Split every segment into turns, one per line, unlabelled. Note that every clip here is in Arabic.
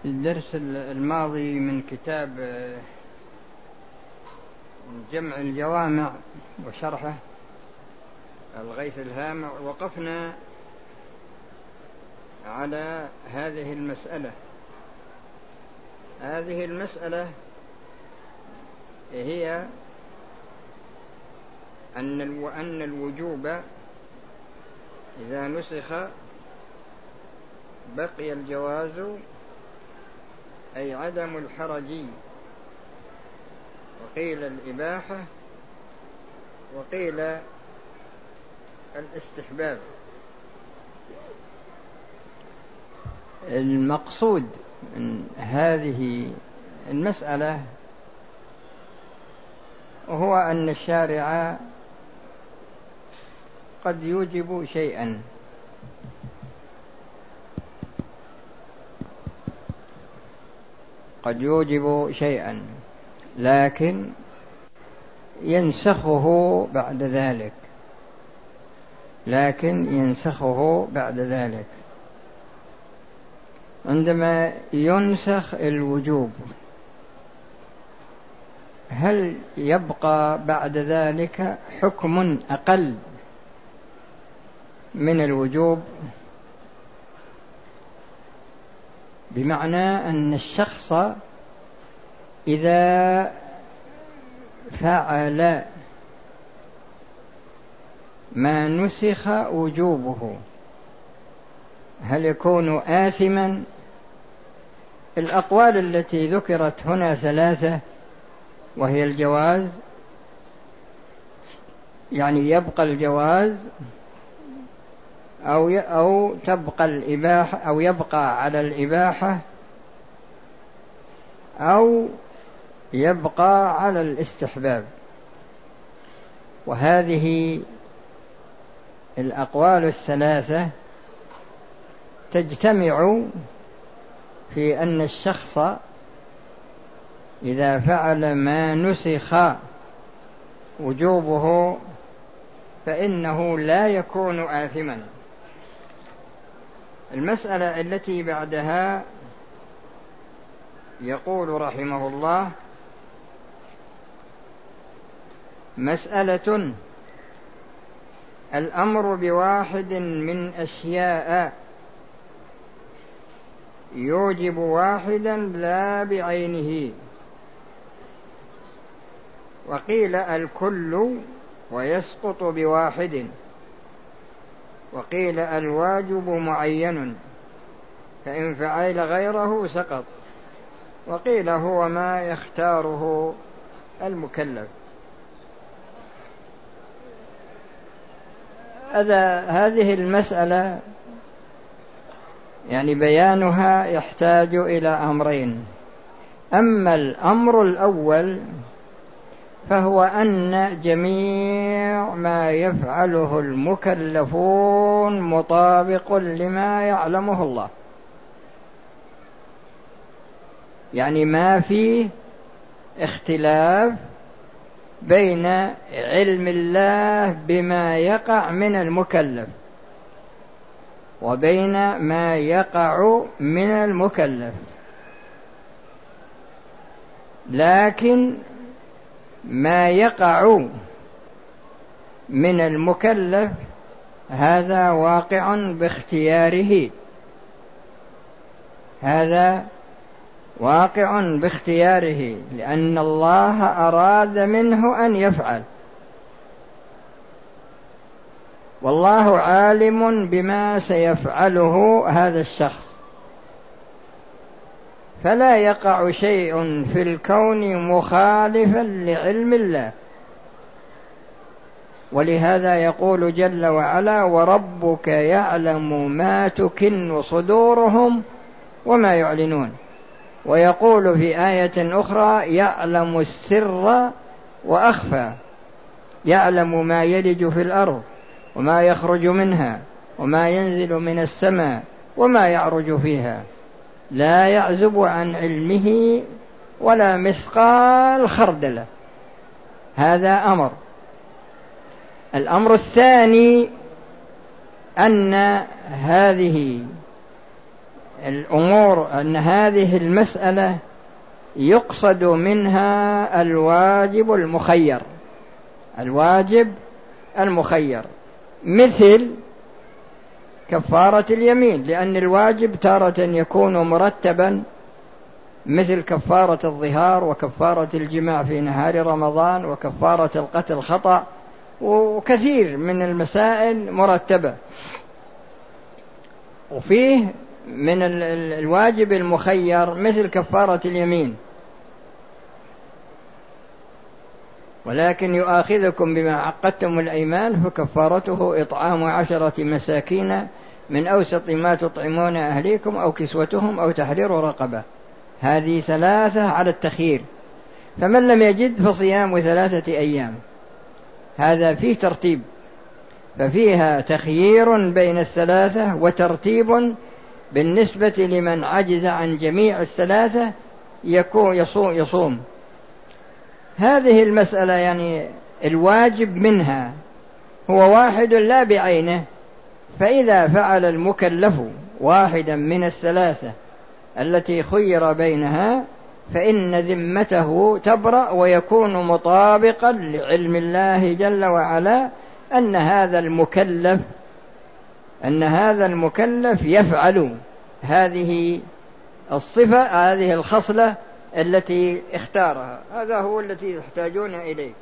الدرس الماضي من كتاب جمع الجوامع وشرحه الغيث الهامع وقفنا على هذه المسألة هي أن الوجوب إذا نسخ بقي الجواز أي عدم الحرج، وقيل الإباحة وقيل الاستحباب. المقصود من هذه المسألة هو أن الشارع قد يوجب شيئا لكن ينسخه بعد ذلك. عندما ينسخ الوجوب هل يبقى بعد ذلك حكم أقل من الوجوب؟ بمعنى أن الشخص إذا فعل ما نسخ وجوبه هل يكون آثما؟ الأقوال التي ذكرت هنا ثلاثة، وهي الجواز، يعني يبقى الجواز أو تبقى الإباحة أو يبقى على الإباحة أو يبقى على الاستحباب. وهذه الأقوال الثلاثة تجتمع في أن الشخص إذا فعل ما نسخ وجوبه فإنه لا يكون آثما. المسألة التي بعدها يقول رحمه الله: مسألة الأمر بواحد من أشياء يوجب واحدا لا بعينه، وقيل الكل ويسقط بواحد، وقيل الواجب معين فإن فعل غيره سقط، وقيل هو ما يختاره المكلف. هذه المسألة يعني بيانها يحتاج إلى أمرين. أما الأمر الأول فهو أن جميع ما يفعله المكلفون مطابق لما يعلمه الله، يعني ما فيه اختلاف بين علم الله بما يقع من المكلف وبين ما يقع من المكلف، لكن ما يقع من المكلف هذا واقع باختياره، لأن الله أراد منه أن يفعل، والله عالم بما سيفعله هذا الشخص، فلا يقع شيء في الكون مخالفا لعلم الله. ولهذا يقول جل وعلا: وربك يعلم ما تكن صدورهم وما يعلنون. ويقول في آية أخرى: يعلم السر وأخفى، يعلم ما يلج في الأرض وما يخرج منها وما ينزل من السماء وما يعرج فيها، لا يعزب عن علمه ولا مثقال خردلة. هذا أمر. الأمر الثاني أن هذه الأمور أن هذه المسألة يقصد منها الواجب المخير، الواجب المخير، مثل كفارة اليمين، لأن الواجب تارة يكون مرتبا مثل كفارة الظهار وكفارة الجماع في نهار رمضان وكفارة القتل خطأ، وكثير من المسائل مرتبة. وفيه من الواجب المخير مثل كفارة اليمين، ولكن يؤاخذكم بما عقدتم الأيمان فكفارته إطعام 10 مساكين من أوسط ما تطعمون أهليكم أو كسوتهم أو تحرير رقبة. هذه 3 على التخيير، فمن لم يجد فصيام 3 أيام. هذا فيه ترتيب، ففيها تخيير بين 3 وترتيب بالنسبة لمن عجز عن جميع 3 يصوم. هذه المسألة يعني الواجب منها هو واحد لا بعينه، فإذا فعل المكلف واحدا من 3 التي خير بينها فإن ذمته تبرأ، ويكون مطابقا لعلم الله جل وعلا أن هذا المكلف يفعل هذه الصفة، هذه الخصلة التي اختارها. هذا هو الذي يحتاجون إليه.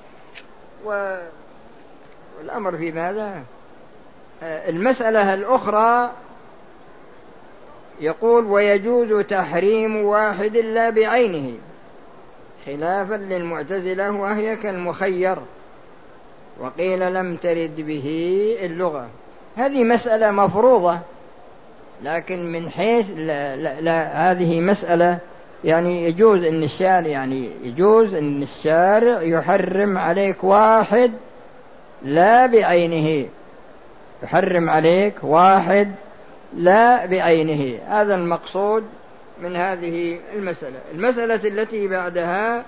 والأمر في ماذا؟ المسألة الأخرى يقول ويجوز تحريم واحد لا بعينه، خلافا للمعتزلة وهي كالمخير، وقيل لم ترد به اللغة. هذه مسألة مفروضة، لكن من حيث لا هذه مسألة يعني يجوز أن الشارع يحرم عليك واحد لا بعينه، يحرم عليك واحد لا بعينه. هذا المقصود من هذه المسألة. المسألة التي بعدها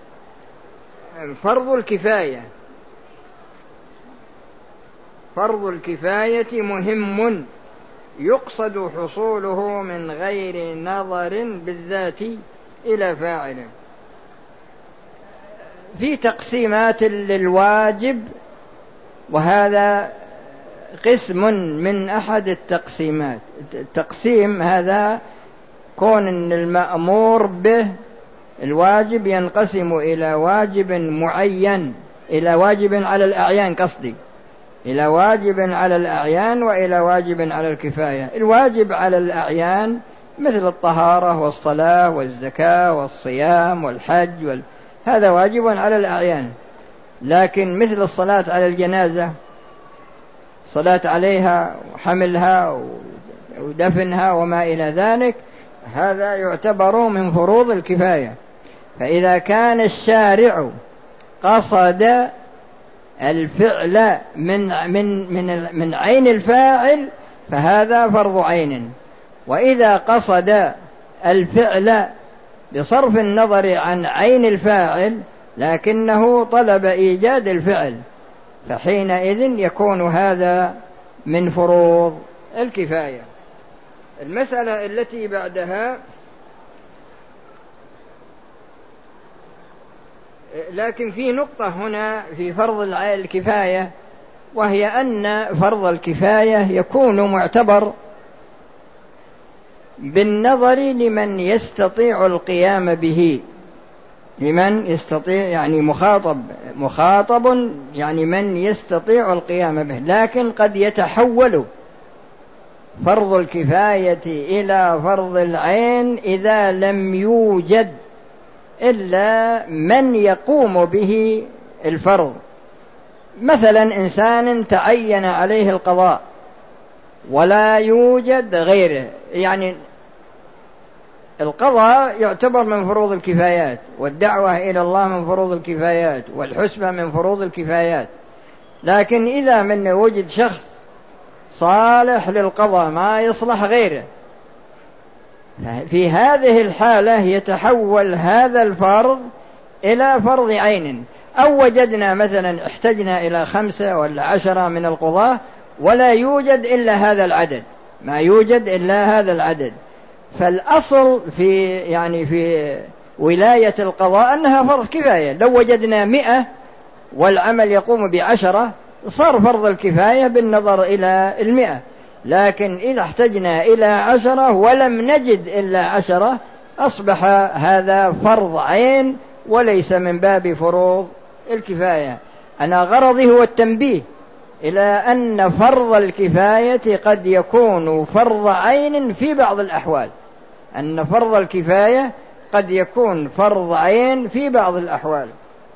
فرض الكفاية. فرض الكفاية مهم يقصد حصوله من غير نظر بالذات إلى فاعله. في تقسيمات للواجب، وهذا قسم من أحد التقسيمات. التقسيم هذا كون أن المأمور به الواجب ينقسم إلى واجب معين، إلى واجب على الأعيان قصدي، إلى واجب على الأعيان وإلى واجب على الكفاية. الواجب على الأعيان مثل الطهارة والصلاة والزكاة والصيام والحج هذا واجب على الأعيان. لكن مثل الصلاة على الجنازة، صلاة عليها وحملها ودفنها وما إلى ذلك، هذا يعتبر من فروض الكفاية. فإذا كان الشارع قصد الفعل من عين الفاعل فهذا فرض عين، وإذا قصد الفعل بصرف النظر عن عين الفاعل لكنه طلب إيجاد الفعل فحينئذ يكون هذا من فروض الكفاية. المسألة التي بعدها، لكن في نقطة هنا في فرض الكفاية، وهي أن فرض الكفاية يكون معتبر بالنظر لمن يستطيع القيام به، لمن يستطيع يعني مخاطب يعني من يستطيع القيام به. لكن قد يتحول فرض الكفاية إلى فرض العين إذا لم يوجد إلا من يقوم به الفرض. مثلا إنسان تعين عليه القضاء ولا يوجد غيره، يعني القضاء يعتبر من فروض الكفايات، والدعوة إلى الله من فروض الكفايات، والحسبة من فروض الكفايات. لكن إذا من وجد شخص صالح للقضاء ما يصلح غيره، في هذه الحالة يتحول هذا الفرض إلى فرض عين. أو وجدنا مثلا احتجنا إلى 5 ولا 10 من القضاة ولا يوجد إلا هذا العدد، ما يوجد إلا هذا العدد، فالأصل في ولاية القضاء أنها فرض كفاية. لو وجدنا 100 والعمل يقوم ب10 صار فرض الكفاية بالنظر إلى 100. لكن إذا احتجنا إلى 10 ولم نجد إلا 10 أصبح هذا فرض عين وليس من باب فروض الكفاية. أنا غرضي هو التنبيه إلى أن فرض الكفاية قد يكون فرض عين في بعض الأحوال، أن فرض الكفاية قد يكون فرض عين في بعض الأحوال.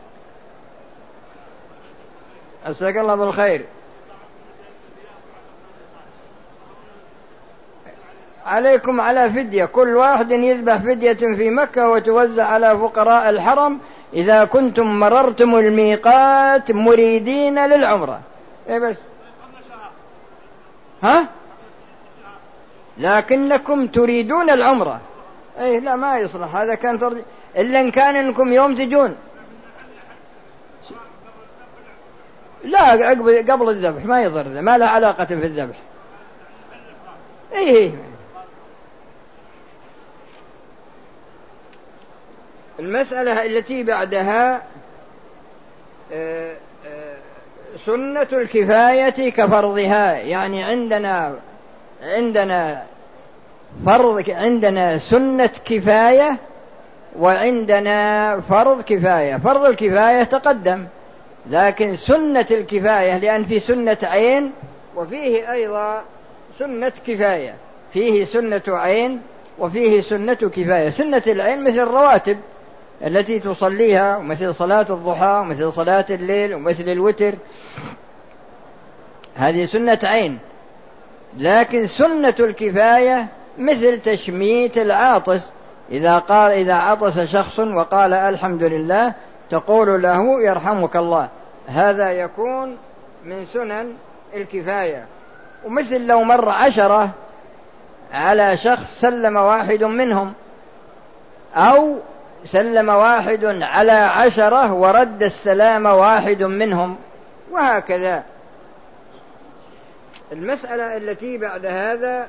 أسألك الله بالخير. عليكم على فدية، كل واحد يذبح فدية في مكة وتوزع على فقراء الحرم إذا كنتم مررتم الميقات مريدين للعمرة. إيه بس لكنكم تريدون العمرة. إيه لا ما يصلح هذا، كان إلا إن كان إنكم يوم تجون. لا قبل الذبح ما يضر، ما له علاقة في الذبح. إيه المسألة التي بعدها سنة الكفاية كفرضها. يعني عندنا سنة كفاية وعندنا فرض كفاية. فرض الكفاية تقدم، لكن سنة الكفاية لأن في سنة عين وفيه أيضا سنة كفاية، فيه سنة عين وفيه سنة كفاية. سنة العين مثل الرواتب التي تصليها، ومثل صلاة الضحى، ومثل صلاة الليل، ومثل الوتر، هذه سنة عين. لكن سنة الكفاية مثل تشميت العاطس، إذا عطس شخص وقال الحمد لله تقول له يرحمك الله، هذا يكون من سنن الكفاية. ومثل لو مر 10 على شخص سلم واحد منهم، أو سلم واحد على 10 ورد السلام واحد منهم، وهكذا. المسألة التي بعد هذا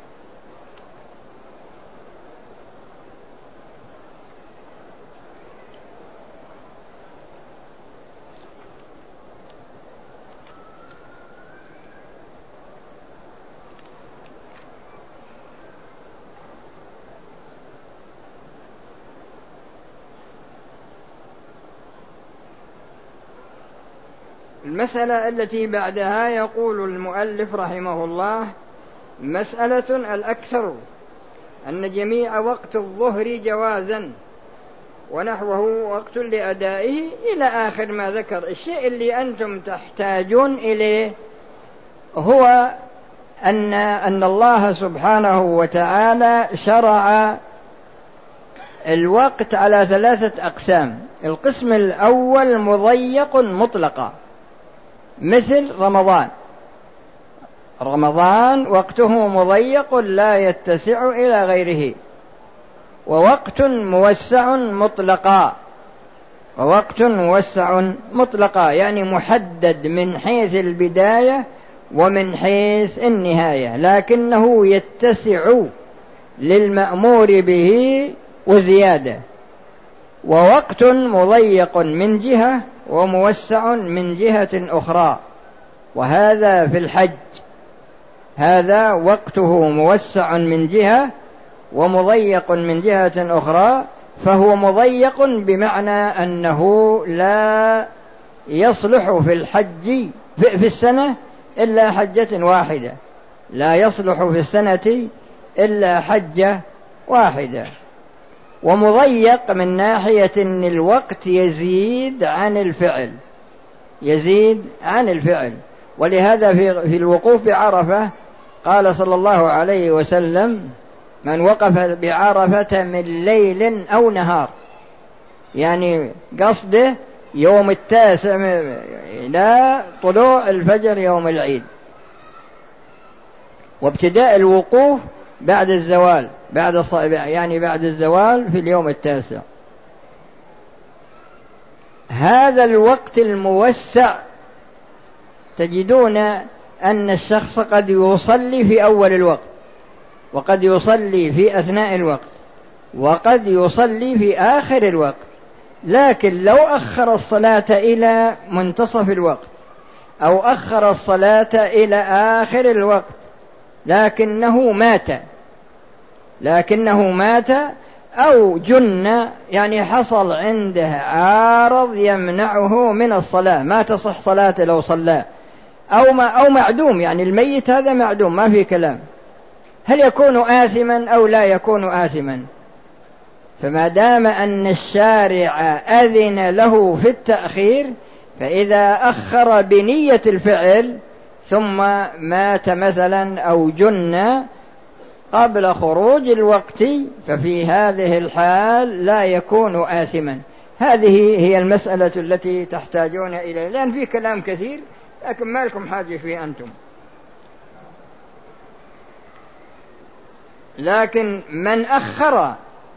المسألة التي بعدها يقول المؤلف رحمه الله: مسألة الأكثر أن جميع وقت الظهر جوازا ونحوه وقت لأدائه إلى آخر ما ذكر. الشيء اللي أنتم تحتاجون إليه هو أن الله سبحانه وتعالى شرع الوقت على 3 أقسام. القسم الأول مضيق مطلقا، مثل رمضان وقته مضيق لا يتسع إلى غيره. ووقت موسع مطلقا يعني محدد من حيث البداية ومن حيث النهاية، لكنه يتسع للمأمور به وزيادة. ووقت مضيق من جهة وموسع من جهة أخرى، وهذا في الحج، هذا وقته موسع من جهة ومضيق من جهة أخرى. فهو مضيق بمعنى أنه لا يصلح في الحج في السنة إلا حجة واحدة، لا يصلح في السنة إلا حجة واحدة. ومضيق من ناحية أن الوقت يزيد عن الفعل. ولهذا في الوقوف بعرفة قال صلى الله عليه وسلم: من وقف بعرفة من ليل أو نهار، يعني قصده يوم 9 إلى طلوع الفجر يوم العيد. وابتداء الوقوف بعد الزوال، بعد الزوال في اليوم 9. هذا الوقت الموسع تجدون أن الشخص قد يصلي في أول الوقت وقد يصلي في أثناء الوقت وقد يصلي في آخر الوقت، لكن لو أخر الصلاة إلى منتصف الوقت أو أخر الصلاة إلى آخر الوقت لكنه مات أو جن، يعني حصل عنده عارض يمنعه من الصلاة، ما تصح صلاة لو صلى، أو معدوم، يعني الميت هذا معدوم ما في كلام، هل يكون آثما أو لا يكون آثما؟ فما دام أن الشارع أذن له في التأخير، فإذا أخر بنية الفعل ثم مات مثلا أو جن قبل خروج الوقت، ففي هذه الحال لا يكون آثما. هذه هي المسألة التي تحتاجون إليه، لأن في كلام كثير لكن ما لكم حاجة فيه أنتم. لكن من أخر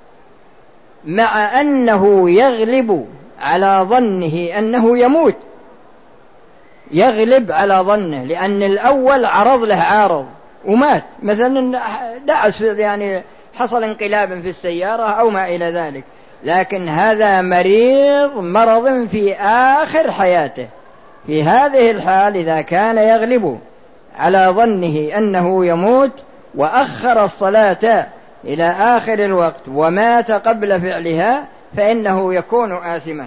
مع أنه يغلب على ظنه أنه يموت، يغلب على ظنه، لأن الأول عرض له عارض ومات، مثلا دعس، يعني حصل انقلاب في السيارة أو ما إلى ذلك، لكن هذا مرض في آخر حياته، في هذه الحال إذا كان يغلب على ظنه أنه يموت وأخر الصلاة إلى آخر الوقت ومات قبل فعلها فإنه يكون آثما.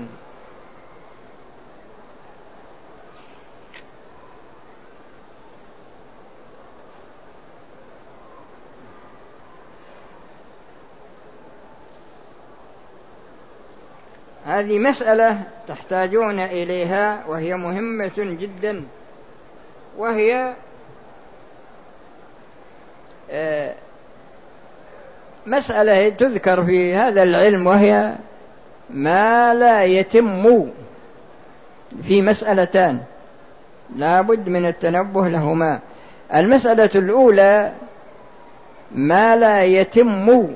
هذه مسألة تحتاجون إليها وهي مهمة جدا، وهي مسألة تذكر في هذا العلم، وهي ما لا يتم في مسألتان لا بد من التنبه لهما. المسألة الأولى ما لا يتم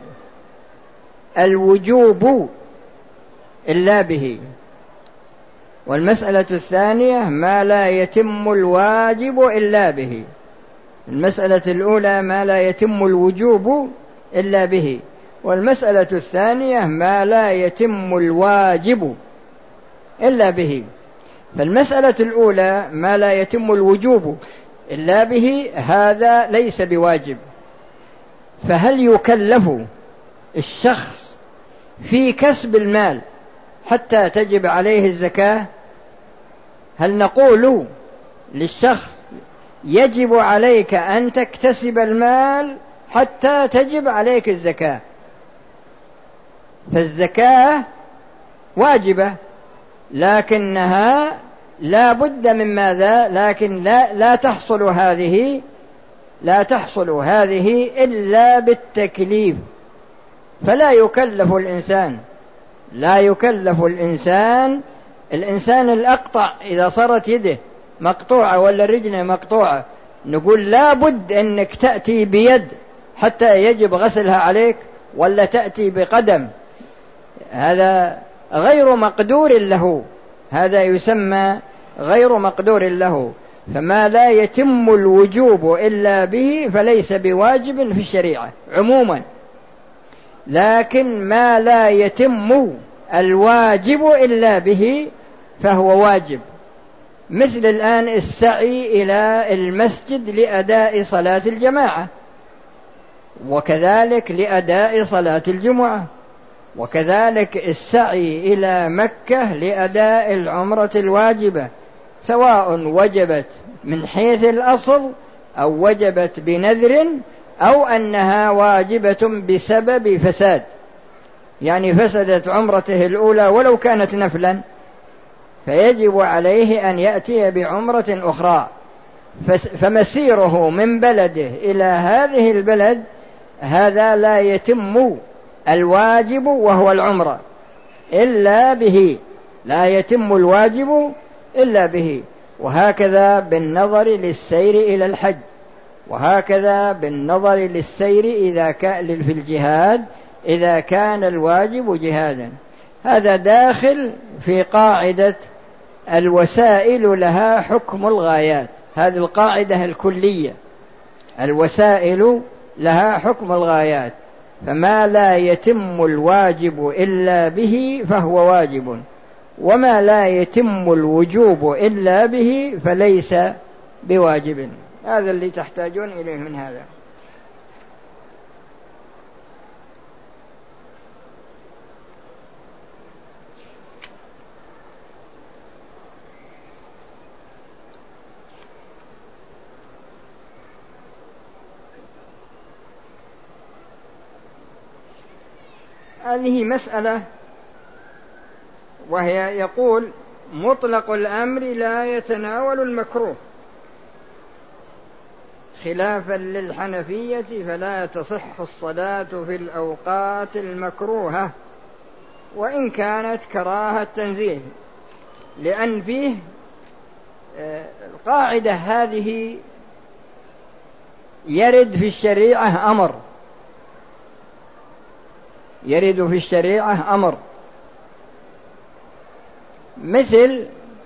الوجوب إلا به، والمسألة الثانية ما لا يتم الواجب إلا به. المسألة الأولى ما لا يتم الوجوب إلا به، والمسألة الثانية ما لا يتم الواجب إلا به. فالمسألة الأولى ما لا يتم الوجوب إلا به هذا ليس بواجب، فهل يكلف الشخص في كسب المال حتى تجب عليه الزكاة؟ هل نقول للشخص يجب عليك أن تكتسب المال حتى تجب عليك الزكاة؟ فالزكاة واجبة لكنها لا بد من ماذا؟ لكن لا تحصل هذه إلا بالتكليف، فلا يكلف الإنسان الأقطع إذا صارت يده مقطوعة ولا رجله مقطوعة، نقول لا بد أنك تأتي بيد حتى يجب غسلها عليك، ولا تأتي بقدم، هذا غير مقدور له، هذا يسمى غير مقدور له. فما لا يتم الوجوب إلا به فليس بواجب في الشريعة عموما، لكن ما لا يتم الواجب إلا به فهو واجب، مثل الآن السعي إلى المسجد لأداء صلاة الجماعة، وكذلك لأداء صلاة الجمعة، وكذلك السعي إلى مكة لأداء العمرة الواجبة، سواء وجبت من حيث الأصل أو وجبت بنذر أو أنها واجبة بسبب فساد، يعني فسدت عمرته الأولى ولو كانت نفلا، فيجب عليه أن يأتي بعمرة أخرى، فمسيره من بلده إلى هذه البلد هذا لا يتم الواجب وهو العمرة إلا به، لا يتم الواجب إلا به. وهكذا بالنظر للسير إلى الحج، وهكذا بالنظر للسير إذا كان في الجهاد إذا كان الواجب جهادا. هذا داخل في قاعدة الوسائل لها حكم الغايات، هذه القاعدة الكلية، الوسائل لها حكم الغايات، فما لا يتم الواجب إلا به فهو واجب، وما لا يتم الوجوب إلا به فليس بواجب. هذا اللي تحتاجون إليه من هذا. هذه مسألة، وهي يقول مطلق الأمر لا يتناول المكروه، خلافا للحنفية فلا تصح الصلاة في الأوقات المكروهة وإن كانت كراهة تنزيه، لأن فيه القاعدة هذه يرد في الشريعة أمر، يرد في الشريعة أمر، مثل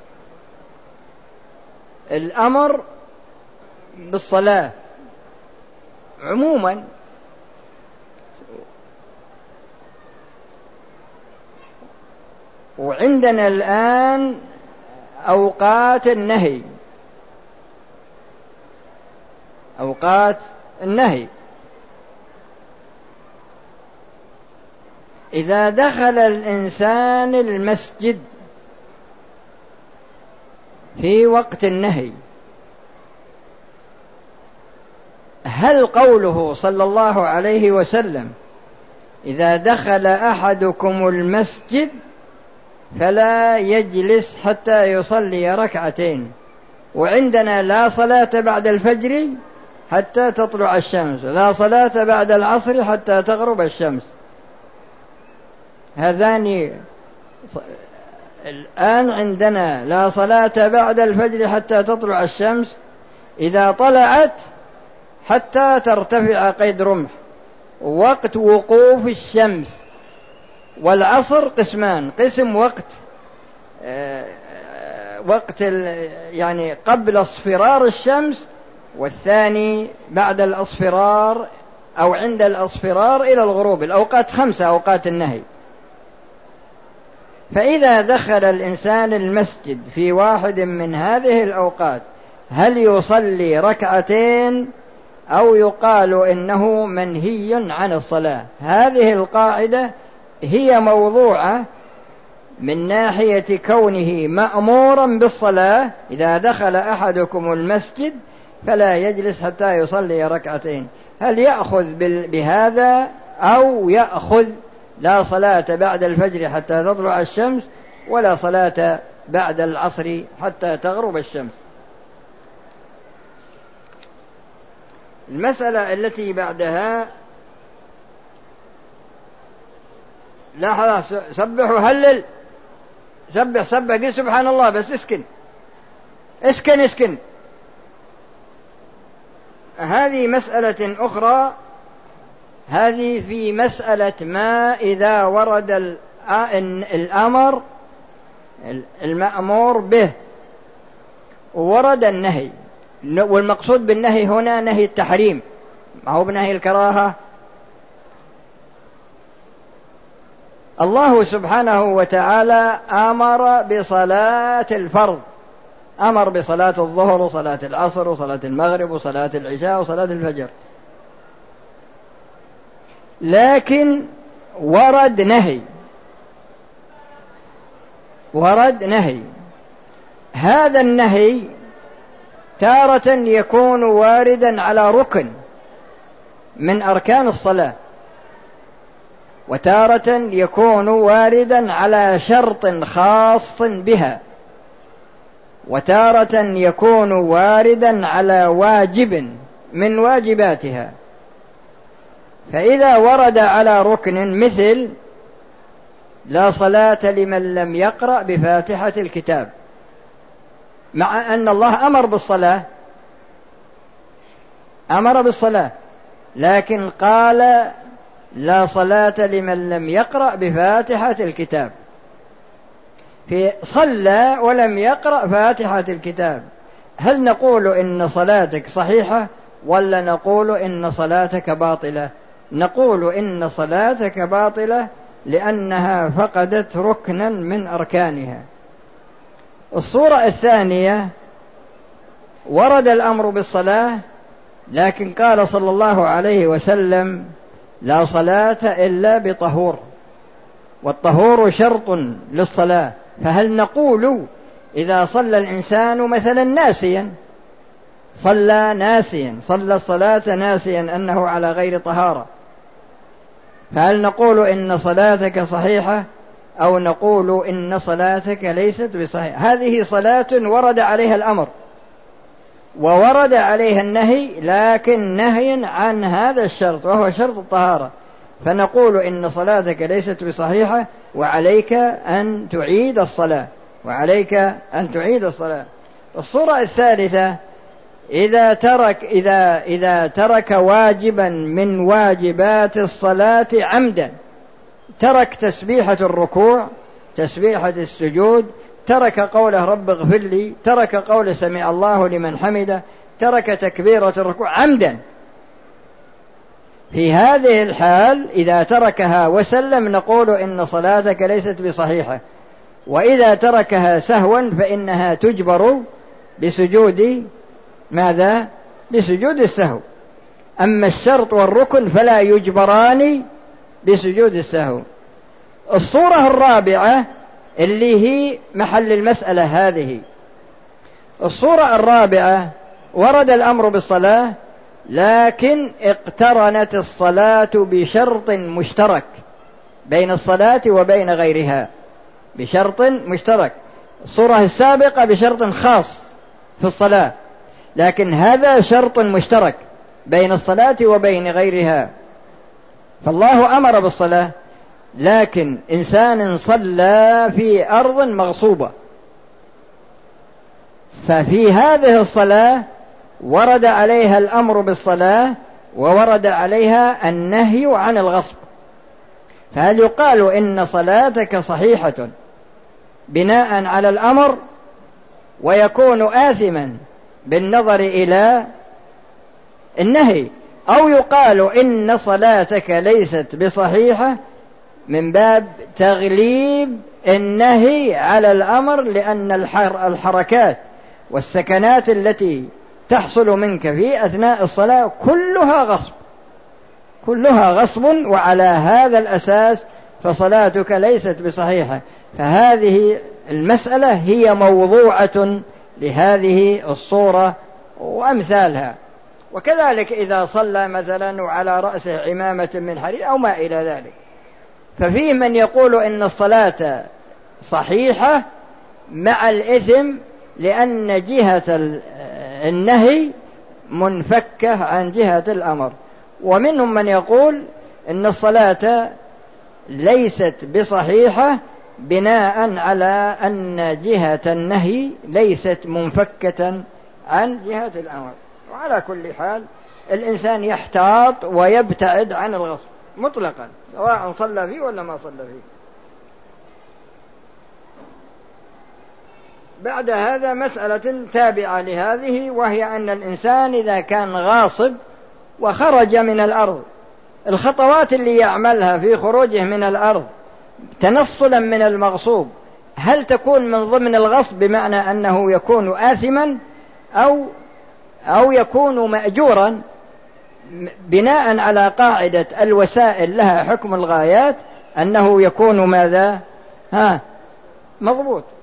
الأمر بالصلاة عموما، وعندنا الآن أوقات النهي، أوقات النهي. إذا دخل الإنسان المسجد في وقت النهي، هل قوله صلى الله عليه وسلم إذا دخل أحدكم المسجد فلا يجلس حتى يصلي ركعتين، وعندنا لا صلاة بعد الفجر حتى تطلع الشمس، لا صلاة بعد العصر حتى تغرب الشمس، هذان الآن عندنا لا صلاة بعد الفجر حتى تطلع الشمس، إذا طلعت حتى ترتفع قيد رمح، وقت وقوف الشمس. والعصر قسمان، قسم وقت يعني قبل اصفرار الشمس، والثاني بعد الأصفرار أو عند الأصفرار إلى الغروب. الأوقات 5 أوقات النهي. فإذا دخل الإنسان المسجد في واحد من هذه الأوقات هل يصلي ركعتين أو يقال إنه منهي عن الصلاة؟ هذه القاعدة هي موضوعة من ناحية كونه مأمورا بالصلاة. إذا دخل أحدكم المسجد فلا يجلس حتى يصلي ركعتين، هل يأخذ بهذا أو يأخذ لا صلاة بعد الفجر حتى تطلع الشمس ولا صلاة بعد العصر حتى تغرب الشمس؟ المسألة التي بعدها، لا خلاص سبح وهلل، سبح قل سبحان الله، بس اسكن. هذه مسألة أخرى. هذه في مسألة ما إذا ورد الأمر المأمور به وورد النهي، والمقصود بالنهي هنا نهي التحريم، ما هو بنهي الكراهة. الله سبحانه وتعالى أمر بصلاة الفرض، أمر بصلاة الظهر وصلاة العصر وصلاة المغرب وصلاة العشاء وصلاة الفجر، لكن ورد نهي. هذا النهي تارة يكون واردا على ركن من أركان الصلاة، وتارة يكون واردا على شرط خاص بها، وتارة يكون واردا على واجب من واجباتها. فإذا ورد على ركن مثل لا صلاة لمن لم يقرأ بفاتحة الكتاب، مع أن الله أمر بالصلاة لكن قال لا صلاة لمن لم يقرأ بفاتحة الكتاب، في صلى ولم يقرأ فاتحة الكتاب، هل نقول إن صلاتك صحيحة ولا نقول إن صلاتك باطلة؟ نقول إن صلاتك باطلة لأنها فقدت ركنا من أركانها. الصورة الثانية: ورد الأمر بالصلاة، لكن قال صلى الله عليه وسلم: لا صلاة إلا بطهور، والطهور شرط للصلاة. فهل نقول إذا صلى الإنسان مثلا ناسيا، صلى الصلاة ناسيا أنه على غير طهارة، فهل نقول إن صلاتك صحيحة أو نقول إن صلاتك ليست بصحيحة؟ هذه صلاة ورد عليها الأمر وورد عليها النهي، لكن نهي عن هذا الشرط وهو شرط الطهارة، فنقول إن صلاتك ليست بصحيحة وعليك أن تعيد الصلاة. الصورة الثالثة: إذا ترك واجبا من واجبات الصلاة عمدا، ترك تسبيحة الركوع، تسبيحة السجود، ترك قوله رب اغفر لي، ترك قول سمع الله لمن حمده، ترك تكبيرة الركوع عمدا، في هذه الحال إذا تركها وسلم نقول إن صلاتك ليست بصحيحة. وإذا تركها سهوا فإنها تجبر بسجود ماذا؟ بسجود السهو. أما الشرط والركن فلا يجبران بسجود السهو. الصورة الرابعة اللي هي محل المسألة هذه، الصورة الرابعة: ورد الأمر بالصلاة، لكن اقترنت الصلاة بشرط مشترك بين الصلاة وبين غيرها، بشرط مشترك. الصورة السابقة بشرط خاص في الصلاة، لكن هذا شرط مشترك بين الصلاة وبين غيرها. فالله أمر بالصلاة، لكن إنسان صلى في أرض مغصوبة، ففي هذه الصلاة ورد عليها الأمر بالصلاة وورد عليها النهي عن الغصب، فهل يقال إن صلاتك صحيحة بناء على الأمر ويكون آثما بالنظر إلى النهي، أو يقال إن صلاتك ليست بصحيحة من باب تغليب النهي على الأمر، لأن الحركات والسكنات التي تحصل منك في أثناء الصلاة كلها غصب، وعلى هذا الأساس فصلاتك ليست بصحيحة. فهذه المسألة هي موضوعة لهذه الصورة وأمثالها. وكذلك إذا صلى مثلا وعلى رأسه عمامة من حرير أو ما إلى ذلك، ففيه من يقول إن الصلاة صحيحة مع الإثم لأن جهة النهي منفكة عن جهة الأمر، ومنهم من يقول إن الصلاة ليست بصحيحة بناء على أن جهة النهي ليست منفكة عن جهة الأمر. وعلى كل حال الإنسان يحتاط ويبتعد عن الغصب مطلقا، سواء صلى فيه ولا ما صلى فيه. بعد هذا مسألة تابعة لهذه، وهي أن الإنسان إذا كان غاصب وخرج من الأرض، الخطوات اللي يعملها في خروجه من الأرض تنصلا من المغصوب، هل تكون من ضمن الغصب بمعنى أنه يكون آثما أو يكون مأجورا بناء على قاعدة الوسائل لها حكم الغايات، أنه يكون ماذا؟ مضبوط.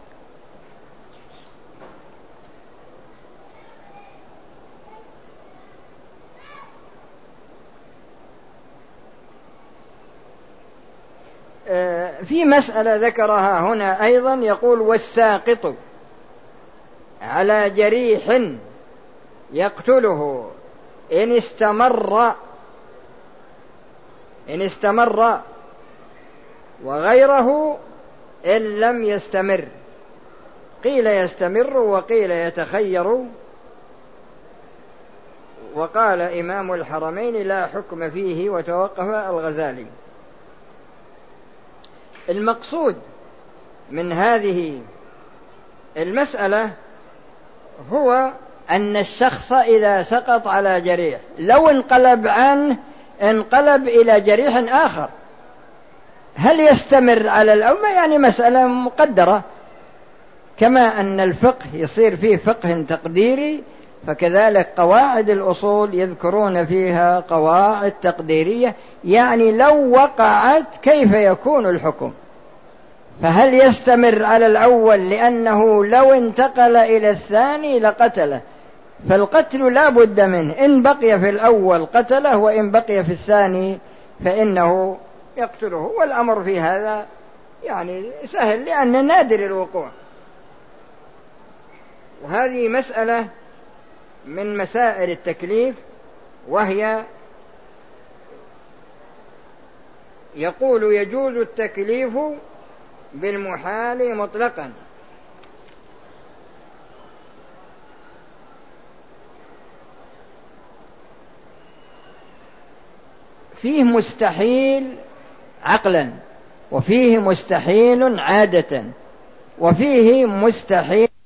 في مسألة ذكرها هنا أيضا، يقول: والساقط على جريح يقتله إن استمر وغيره إن لم يستمر. قيل يستمر وقيل يتخير، وقال إمام الحرمين: لا حكم فيه، وتوقف الغزالي. المقصود من هذه المسألة هو أن الشخص إذا سقط على جريح لو انقلب عنه انقلب إلى جريح آخر، هل يستمر على الأول؟ يعني مسألة مقدرة. كما أن الفقه يصير فيه فقه تقديري، فكذلك قواعد الأصول يذكرون فيها قواعد تقديرية، يعني لو وقعت كيف يكون الحكم، فهل يستمر على الأول لأنه لو انتقل إلى الثاني لقتله، فالقتل لا بد منه، إن بقي في الأول قتله وإن بقي في الثاني فإنه يقتله. والأمر في هذا يعني سهل لأن نادر الوقوع. وهذه مسألة من مسائل التكليف، وهي يقول يجوز التكليف بالمحال مطلقا، فيه مستحيل عقلا، وفيه مستحيل عادة، وفيه مستحيل